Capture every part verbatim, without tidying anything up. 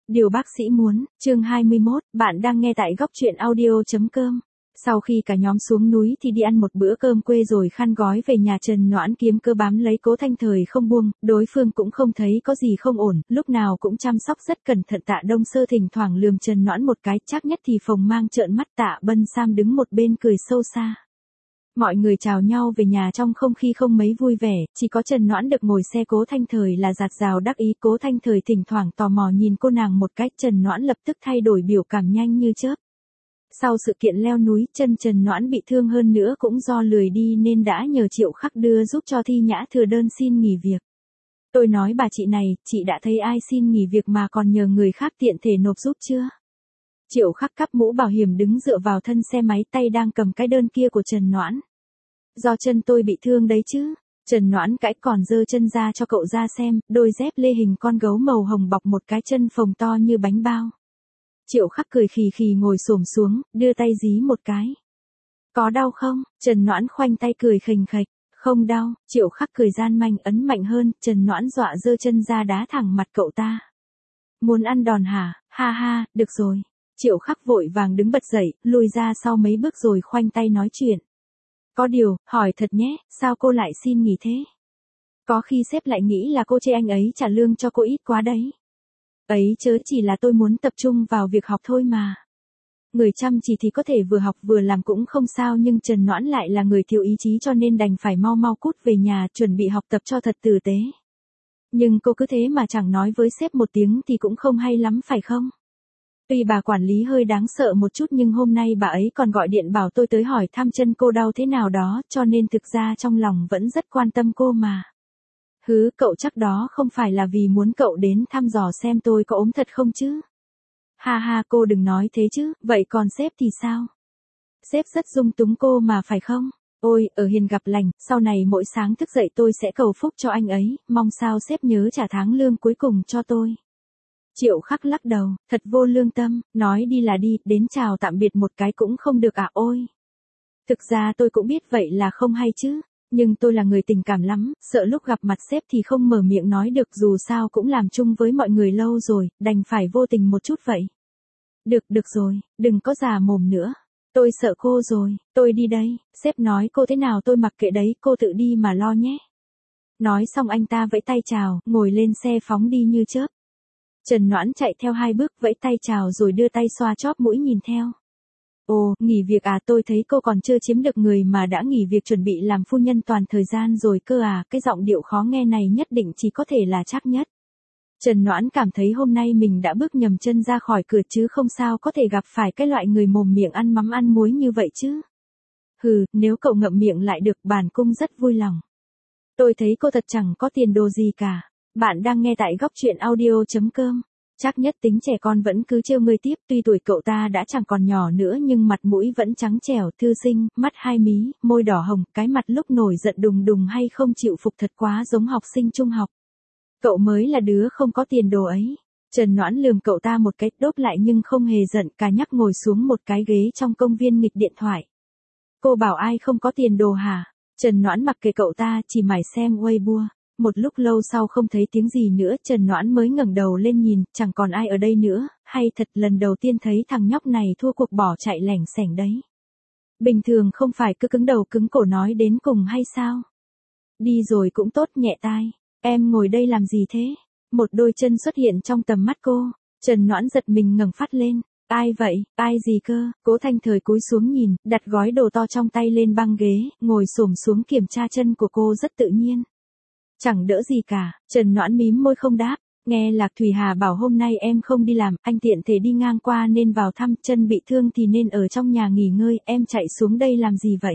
Điều bác sĩ muốn, chương hai mươi mốt, bạn đang nghe tại góc truyện audio.com. Sau khi cả nhóm xuống núi thì đi ăn một bữa cơm quê rồi khăn gói về nhà. Trần Noãn kiếm cơ bám lấy Cố Thanh Thời không buông, đối phương cũng không thấy có gì không ổn, lúc nào cũng chăm sóc rất cẩn thận. Tạ Đông Sơ thỉnh thoảng lườm Trần Noãn một cái, chắc nhất thì phồng mang trợn mắt. Tạ Bân Sam đứng một bên cười sâu xa. Mọi người chào nhau về nhà trong không khí không mấy vui vẻ, chỉ có Trần Noãn được ngồi xe Cố Thanh Thời là dạt dào đắc ý. Cố Thanh Thời thỉnh thoảng tò mò nhìn cô nàng một cách, Trần Noãn lập tức thay đổi biểu cảm nhanh như chớp. Sau sự kiện leo núi, chân Trần Noãn bị thương hơn nữa cũng do lười đi nên đã nhờ Triệu Khắc đưa giúp cho Thi Nhã thừa đơn xin nghỉ việc. Tôi nói bà chị này, chị đã thấy ai xin nghỉ việc mà còn nhờ người khác tiện thể nộp giúp chưa? Triệu Khắc cắp mũ bảo hiểm đứng dựa vào thân xe máy, tay đang cầm cái đơn kia của Trần Noãn. Do chân tôi bị thương đấy chứ. Trần Noãn cãi còn giơ chân ra cho cậu ra xem, đôi dép lê hình con gấu màu hồng bọc một cái chân phồng to như bánh bao. Triệu Khắc cười khì khì ngồi xổm xuống, đưa tay dí một cái. Có đau không? Trần Noãn khoanh tay cười khềnh khệch. Không đau. Triệu Khắc cười gian manh ấn mạnh hơn, Trần Noãn dọa giơ chân ra đá thẳng mặt cậu ta. Muốn ăn đòn hả? Ha ha, được rồi. Triệu Khắc vội vàng đứng bật dậy, lùi ra sau mấy bước rồi khoanh tay nói chuyện. Có điều, hỏi thật nhé, sao cô lại xin nghỉ thế? Có khi sếp lại nghĩ là cô chê anh ấy trả lương cho cô ít quá đấy. Ấy chớ, chỉ là tôi muốn tập trung vào việc học thôi mà. Người chăm chỉ thì có thể vừa học vừa làm cũng không sao, nhưng Trần Noãn lại là người thiếu ý chí cho nên đành phải mau mau cút về nhà chuẩn bị học tập cho thật tử tế. Nhưng cô cứ thế mà chẳng nói với sếp một tiếng thì cũng không hay lắm phải không? Tuy bà quản lý hơi đáng sợ một chút nhưng hôm nay bà ấy còn gọi điện bảo tôi tới hỏi thăm chân cô đau thế nào đó, cho nên thực ra trong lòng vẫn rất quan tâm cô mà. Hứ, cậu chắc đó không phải là vì muốn cậu đến thăm dò xem tôi có ốm thật không chứ? Ha ha, cô đừng nói thế chứ, vậy còn sếp thì sao? Sếp rất dung túng cô mà phải không? Ôi, ở hiền gặp lành, sau này mỗi sáng thức dậy tôi sẽ cầu phúc cho anh ấy, mong sao sếp nhớ trả tháng lương cuối cùng cho tôi. Triệu Khắc lắc đầu, thật vô lương tâm, nói đi là đi, đến chào tạm biệt một cái cũng không được à? Ôi! Thực ra tôi cũng biết vậy là không hay chứ, nhưng tôi là người tình cảm lắm, sợ lúc gặp mặt sếp thì không mở miệng nói được, dù sao cũng làm chung với mọi người lâu rồi, đành phải vô tình một chút vậy. Được, được rồi, đừng có già mồm nữa. Tôi sợ cô rồi, tôi đi đây, sếp nói cô thế nào tôi mặc kệ đấy, cô tự đi mà lo nhé. Nói xong anh ta vẫy tay chào, ngồi lên xe phóng đi như chớp. Trần Noãn chạy theo hai bước, vẫy tay chào rồi đưa tay xoa chóp mũi nhìn theo. Ồ, nghỉ việc à? Tôi thấy cô còn chưa chiếm được người mà đã nghỉ việc chuẩn bị làm phu nhân toàn thời gian rồi cơ à? Cái giọng điệu khó nghe này nhất định chỉ có thể là Trác Nhất. Trần Noãn cảm thấy hôm nay mình đã bước nhầm chân ra khỏi cửa chứ không sao có thể gặp phải cái loại người mồm miệng ăn mắm ăn muối như vậy chứ. Hừ, nếu cậu ngậm miệng lại được, bản cung rất vui lòng. Tôi thấy cô thật chẳng có tiền đồ gì cả. Bạn đang nghe tại góc truyện audio.com. Trác Nhất tính trẻ con vẫn cứ trêu ngươi tiếp, tuy tuổi cậu ta đã chẳng còn nhỏ nữa nhưng mặt mũi vẫn trắng trẻo, thư sinh, mắt hai mí, môi đỏ hồng, cái mặt lúc nổi giận đùng đùng hay không chịu phục thật quá giống học sinh trung học. Cậu mới là đứa không có tiền đồ ấy. Trần Noãn lườm cậu ta một cái, đốp lại nhưng không hề giận, cả nhắc ngồi xuống một cái ghế trong công viên nghịch điện thoại. Cô bảo ai không có tiền đồ hả? Trần Noãn mặc kệ cậu ta, chỉ mải xem Weibo. Một lúc lâu sau không thấy tiếng gì nữa, Trần Noãn mới ngẩng đầu lên nhìn, chẳng còn ai ở đây nữa, hay thật lần đầu tiên thấy thằng nhóc này thua cuộc bỏ chạy lẻng xẻng đấy. Bình thường không phải cứ cứng đầu cứng cổ nói đến cùng hay sao? Đi rồi cũng tốt, nhẹ tai. Em ngồi đây làm gì thế? Một đôi chân xuất hiện trong tầm mắt cô. Trần Noãn giật mình ngẩng phát lên. Ai vậy? Ai gì cơ? Cố Thanh Thời cúi xuống nhìn, đặt gói đồ to trong tay lên băng ghế, ngồi xổm xuống kiểm tra chân của cô rất tự nhiên. Chẳng đỡ gì cả. Trần Noãn mím môi không đáp. Nghe Lạc Thủy Hà bảo hôm nay em không đi làm, anh tiện thể đi ngang qua nên vào thăm, chân bị thương thì nên ở trong nhà nghỉ ngơi, em chạy xuống đây làm gì vậy?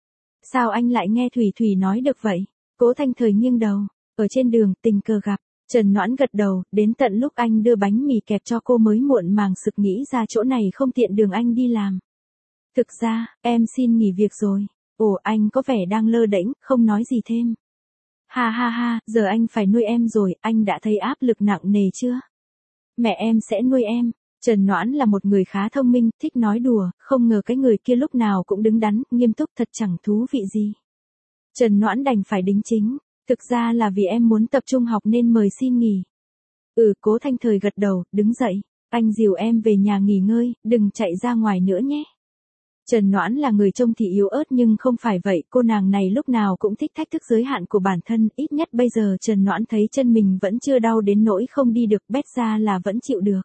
Sao anh lại nghe Thủy Thủy nói được vậy? Cố Thanh Thời nghiêng đầu. Ở trên đường, tình cờ gặp. Trần Noãn gật đầu, đến tận lúc anh đưa bánh mì kẹp cho cô mới muộn màng sực nghĩ ra chỗ này không tiện đường anh đi làm. Thực ra, em xin nghỉ việc rồi. Ồ, anh có vẻ đang lơ đễnh, không nói gì thêm. Ha ha ha, giờ anh phải nuôi em rồi, anh đã thấy áp lực nặng nề chưa? Mẹ em sẽ nuôi em. Trần Noãn là một người khá thông minh, thích nói đùa, không ngờ cái người kia lúc nào cũng đứng đắn, nghiêm túc, thật chẳng thú vị gì. Trần Noãn đành phải đính chính. Thực ra là vì em muốn tập trung học nên mời xin nghỉ. Ừ, Cố Thanh Thời gật đầu, đứng dậy. Anh dìu em về nhà nghỉ ngơi, đừng chạy ra ngoài nữa nhé. Trần Noãn là người trông thì yếu ớt nhưng không phải vậy, cô nàng này lúc nào cũng thích thách thức giới hạn của bản thân, ít nhất bây giờ Trần Noãn thấy chân mình vẫn chưa đau đến nỗi không đi được, bét ra là vẫn chịu được.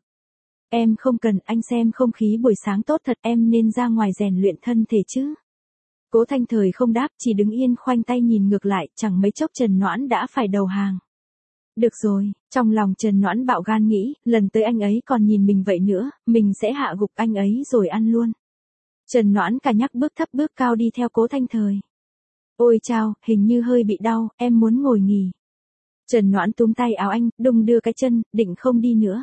Em không cần, anh xem không khí buổi sáng tốt thật, em nên ra ngoài rèn luyện thân thể chứ. Cố Thanh Thời không đáp, chỉ đứng yên khoanh tay nhìn ngược lại, chẳng mấy chốc Trần Noãn đã phải đầu hàng. Được rồi, trong lòng Trần Noãn bạo gan nghĩ, lần tới anh ấy còn nhìn mình vậy nữa, mình sẽ hạ gục anh ấy rồi ăn luôn. Trần Noãn cả nhắc bước thấp bước cao đi theo Cố Thanh Thời. Ôi chao, hình như hơi bị đau, em muốn ngồi nghỉ. Trần Noãn túm tay áo anh, đung đưa cái chân, định không đi nữa.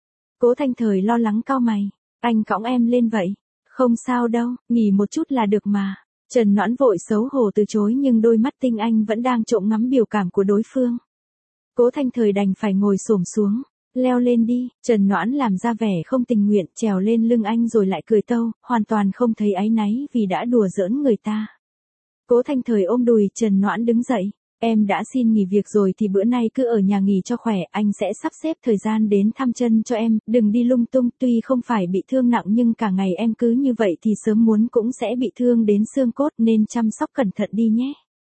Cố Thanh Thời lo lắng cau mày, anh cõng em lên vậy. Không sao đâu, nghỉ một chút là được mà. Trần Noãn vội xấu hổ từ chối nhưng đôi mắt tinh anh vẫn đang trộm ngắm biểu cảm của đối phương. Cố Thanh Thời đành phải ngồi xổm xuống. Leo lên đi, Trần Noãn làm ra vẻ không tình nguyện, trèo lên lưng anh rồi lại cười tâu, hoàn toàn không thấy áy náy vì đã đùa giỡn người ta. Cố Thanh Thời ôm đùi Trần Noãn đứng dậy, em đã xin nghỉ việc rồi thì bữa nay cứ ở nhà nghỉ cho khỏe, anh sẽ sắp xếp thời gian đến thăm chân cho em, đừng đi lung tung, tuy không phải bị thương nặng nhưng cả ngày em cứ như vậy thì sớm muốn cũng sẽ bị thương đến xương cốt nên chăm sóc cẩn thận đi nhé.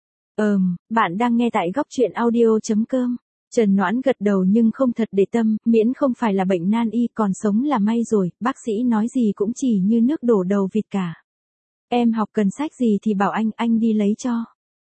Ờm, bạn đang nghe tại góc truyện audio chấm com. Trần Noãn gật đầu nhưng không thật để tâm, miễn không phải là bệnh nan y còn sống là may rồi, bác sĩ nói gì cũng chỉ như nước đổ đầu vịt cả. Em học cần sách gì thì bảo anh, anh đi lấy cho.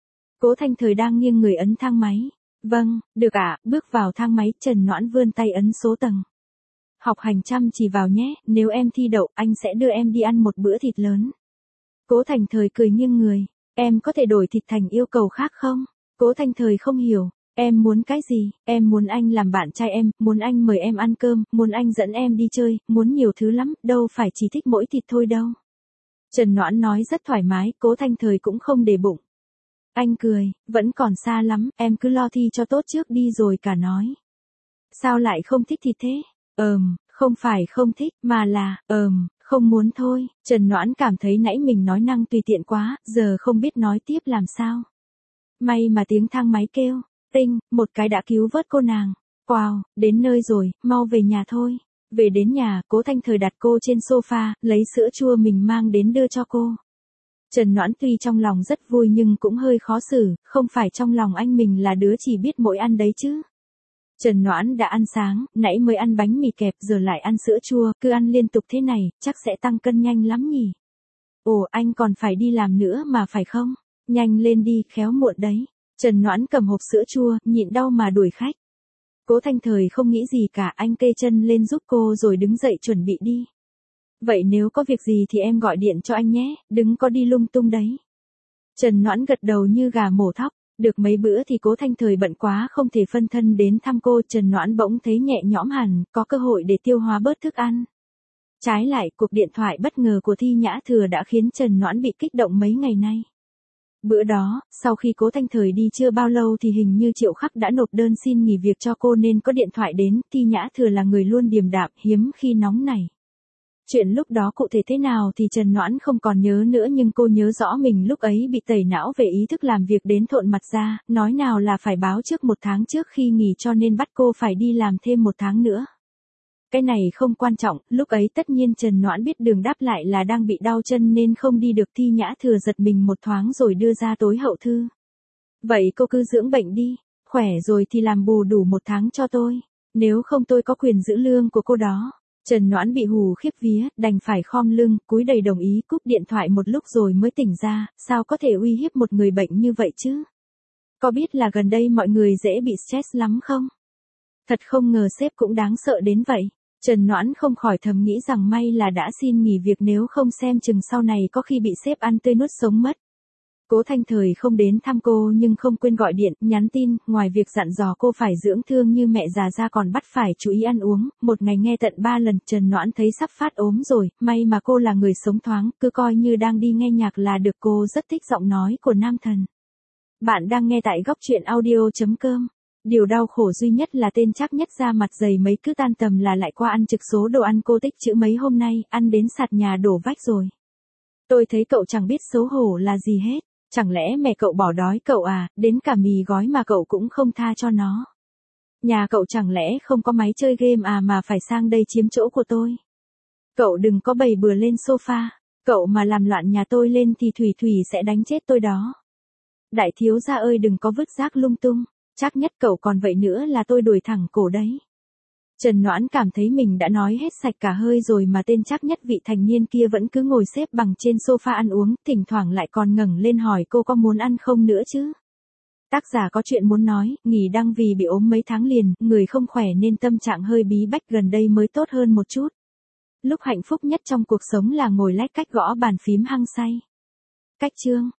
Cố Thanh Thời đang nghiêng người ấn thang máy. Vâng, được ạ, bước vào thang máy, Trần Noãn vươn tay ấn số tầng. Học hành chăm chỉ vào nhé, nếu em thi đậu, anh sẽ đưa em đi ăn một bữa thịt lớn. Cố Thanh Thời cười nghiêng người, em có thể đổi thịt thành yêu cầu khác không? Cố Thanh Thời không hiểu. Em muốn cái gì? Em muốn anh làm bạn trai em, muốn anh mời em ăn cơm, muốn anh dẫn em đi chơi, muốn nhiều thứ lắm, đâu phải chỉ thích mỗi thịt thôi đâu. Trần Noãn nói rất thoải mái, Cố Thanh Thời cũng không để bụng. Anh cười, vẫn còn xa lắm, em cứ lo thi cho tốt trước đi rồi cả nói. Sao lại không thích thịt thế? Ờm, không phải không thích, mà là, ờm, không muốn thôi. Trần Noãn cảm thấy nãy mình nói năng tùy tiện quá, giờ không biết nói tiếp làm sao. May mà tiếng thang máy kêu. Tinh, một cái đã cứu vớt cô nàng. Wow, đến nơi rồi, mau về nhà thôi. Về đến nhà, Cố Thanh Thời đặt cô trên sofa, lấy sữa chua mình mang đến đưa cho cô. Trần Noãn tuy trong lòng rất vui nhưng cũng hơi khó xử, không phải trong lòng anh mình là đứa chỉ biết mỗi ăn đấy chứ. Trần Noãn đã ăn sáng, nãy mới ăn bánh mì kẹp giờ lại ăn sữa chua, cứ ăn liên tục thế này, chắc sẽ tăng cân nhanh lắm nhỉ. Ồ, anh còn phải đi làm nữa mà phải không? Nhanh lên đi, khéo muộn đấy. Trần Noãn cầm hộp sữa chua, nhịn đau mà đuổi khách. Cố Thanh Thời không nghĩ gì cả, anh kê chân lên giúp cô rồi đứng dậy chuẩn bị đi. Vậy nếu có việc gì thì em gọi điện cho anh nhé, đừng có đi lung tung đấy. Trần Noãn gật đầu như gà mổ thóc, được mấy bữa thì Cố Thanh Thời bận quá không thể phân thân đến thăm cô, Trần Noãn bỗng thấy nhẹ nhõm hẳn, có cơ hội để tiêu hóa bớt thức ăn. Trái lại, cuộc điện thoại bất ngờ của Thi Nhã Thừa đã khiến Trần Noãn bị kích động mấy ngày nay. Bữa đó, sau khi Cố Thanh Thời đi chưa bao lâu thì hình như Triệu Khắc đã nộp đơn xin nghỉ việc cho cô nên có điện thoại đến, Thi Nhã Thừa là người luôn điềm đạm, hiếm khi nóng nảy. Chuyện lúc đó cụ thể thế nào thì Trần Noãn không còn nhớ nữa nhưng cô nhớ rõ mình lúc ấy bị tẩy não về ý thức làm việc đến thộn mặt ra, nói nào là phải báo trước một tháng trước khi nghỉ cho nên bắt cô phải đi làm thêm một tháng nữa. Cái này không quan trọng, lúc ấy tất nhiên Trần Noãn biết đường đáp lại là đang bị đau chân nên không đi được, Thi Nhã Thừa giật mình một thoáng rồi đưa ra tối hậu thư. Vậy cô cứ dưỡng bệnh đi, khỏe rồi thì làm bù đủ một tháng cho tôi, nếu không tôi có quyền giữ lương của cô đó. Trần Noãn bị hù khiếp vía, đành phải khom lưng, cúi đầy đồng ý, cúp điện thoại một lúc rồi mới tỉnh ra, sao có thể uy hiếp một người bệnh như vậy chứ? Có biết là gần đây mọi người dễ bị stress lắm không? Thật không ngờ sếp cũng đáng sợ đến vậy. Trần Noãn không khỏi thầm nghĩ rằng may là đã xin nghỉ việc nếu không xem chừng sau này có khi bị sếp ăn tươi nuốt sống mất. Cố Thanh Thời không đến thăm cô nhưng không quên gọi điện, nhắn tin, ngoài việc dặn dò cô phải dưỡng thương như mẹ già ra còn bắt phải chú ý ăn uống, một ngày nghe tận ba lần, Trần Noãn thấy sắp phát ốm rồi, may mà cô là người sống thoáng, cứ coi như đang đi nghe nhạc là được, cô rất thích giọng nói của nam thần. Bạn đang nghe tại góc truyện audio chấm com. Điều đau khổ duy nhất là tên Trác Nhất ra mặt dày mấy cứ tan tầm là lại qua ăn trực số đồ ăn cô tích trữ mấy hôm nay, ăn đến sạt nhà đổ vách rồi. Tôi thấy cậu chẳng biết xấu hổ là gì hết. Chẳng lẽ mẹ cậu bỏ đói cậu à, đến cả mì gói mà cậu cũng không tha cho nó. Nhà cậu chẳng lẽ không có máy chơi game à mà phải sang đây chiếm chỗ của tôi? Cậu đừng có bày bừa lên sofa, cậu mà làm loạn nhà tôi lên thì Thủy Thủy sẽ đánh chết tôi đó. Đại thiếu gia ơi đừng có vứt rác lung tung, chắc nhất cậu còn vậy nữa là tôi đuổi thẳng cổ đấy. Trần Noãn cảm thấy mình đã nói hết sạch cả hơi rồi mà tên chắc nhất vị thành niên kia vẫn cứ ngồi xếp bằng trên sofa ăn uống, thỉnh thoảng lại còn ngẩng lên hỏi cô có muốn ăn không nữa chứ. Tác giả có chuyện muốn nói, nghỉ đăng vì bị ốm mấy tháng liền, người không khỏe nên tâm trạng hơi bí bách, gần đây mới tốt hơn một chút. Lúc hạnh phúc nhất trong cuộc sống là ngồi lách cách gõ bàn phím hăng say. Cách chương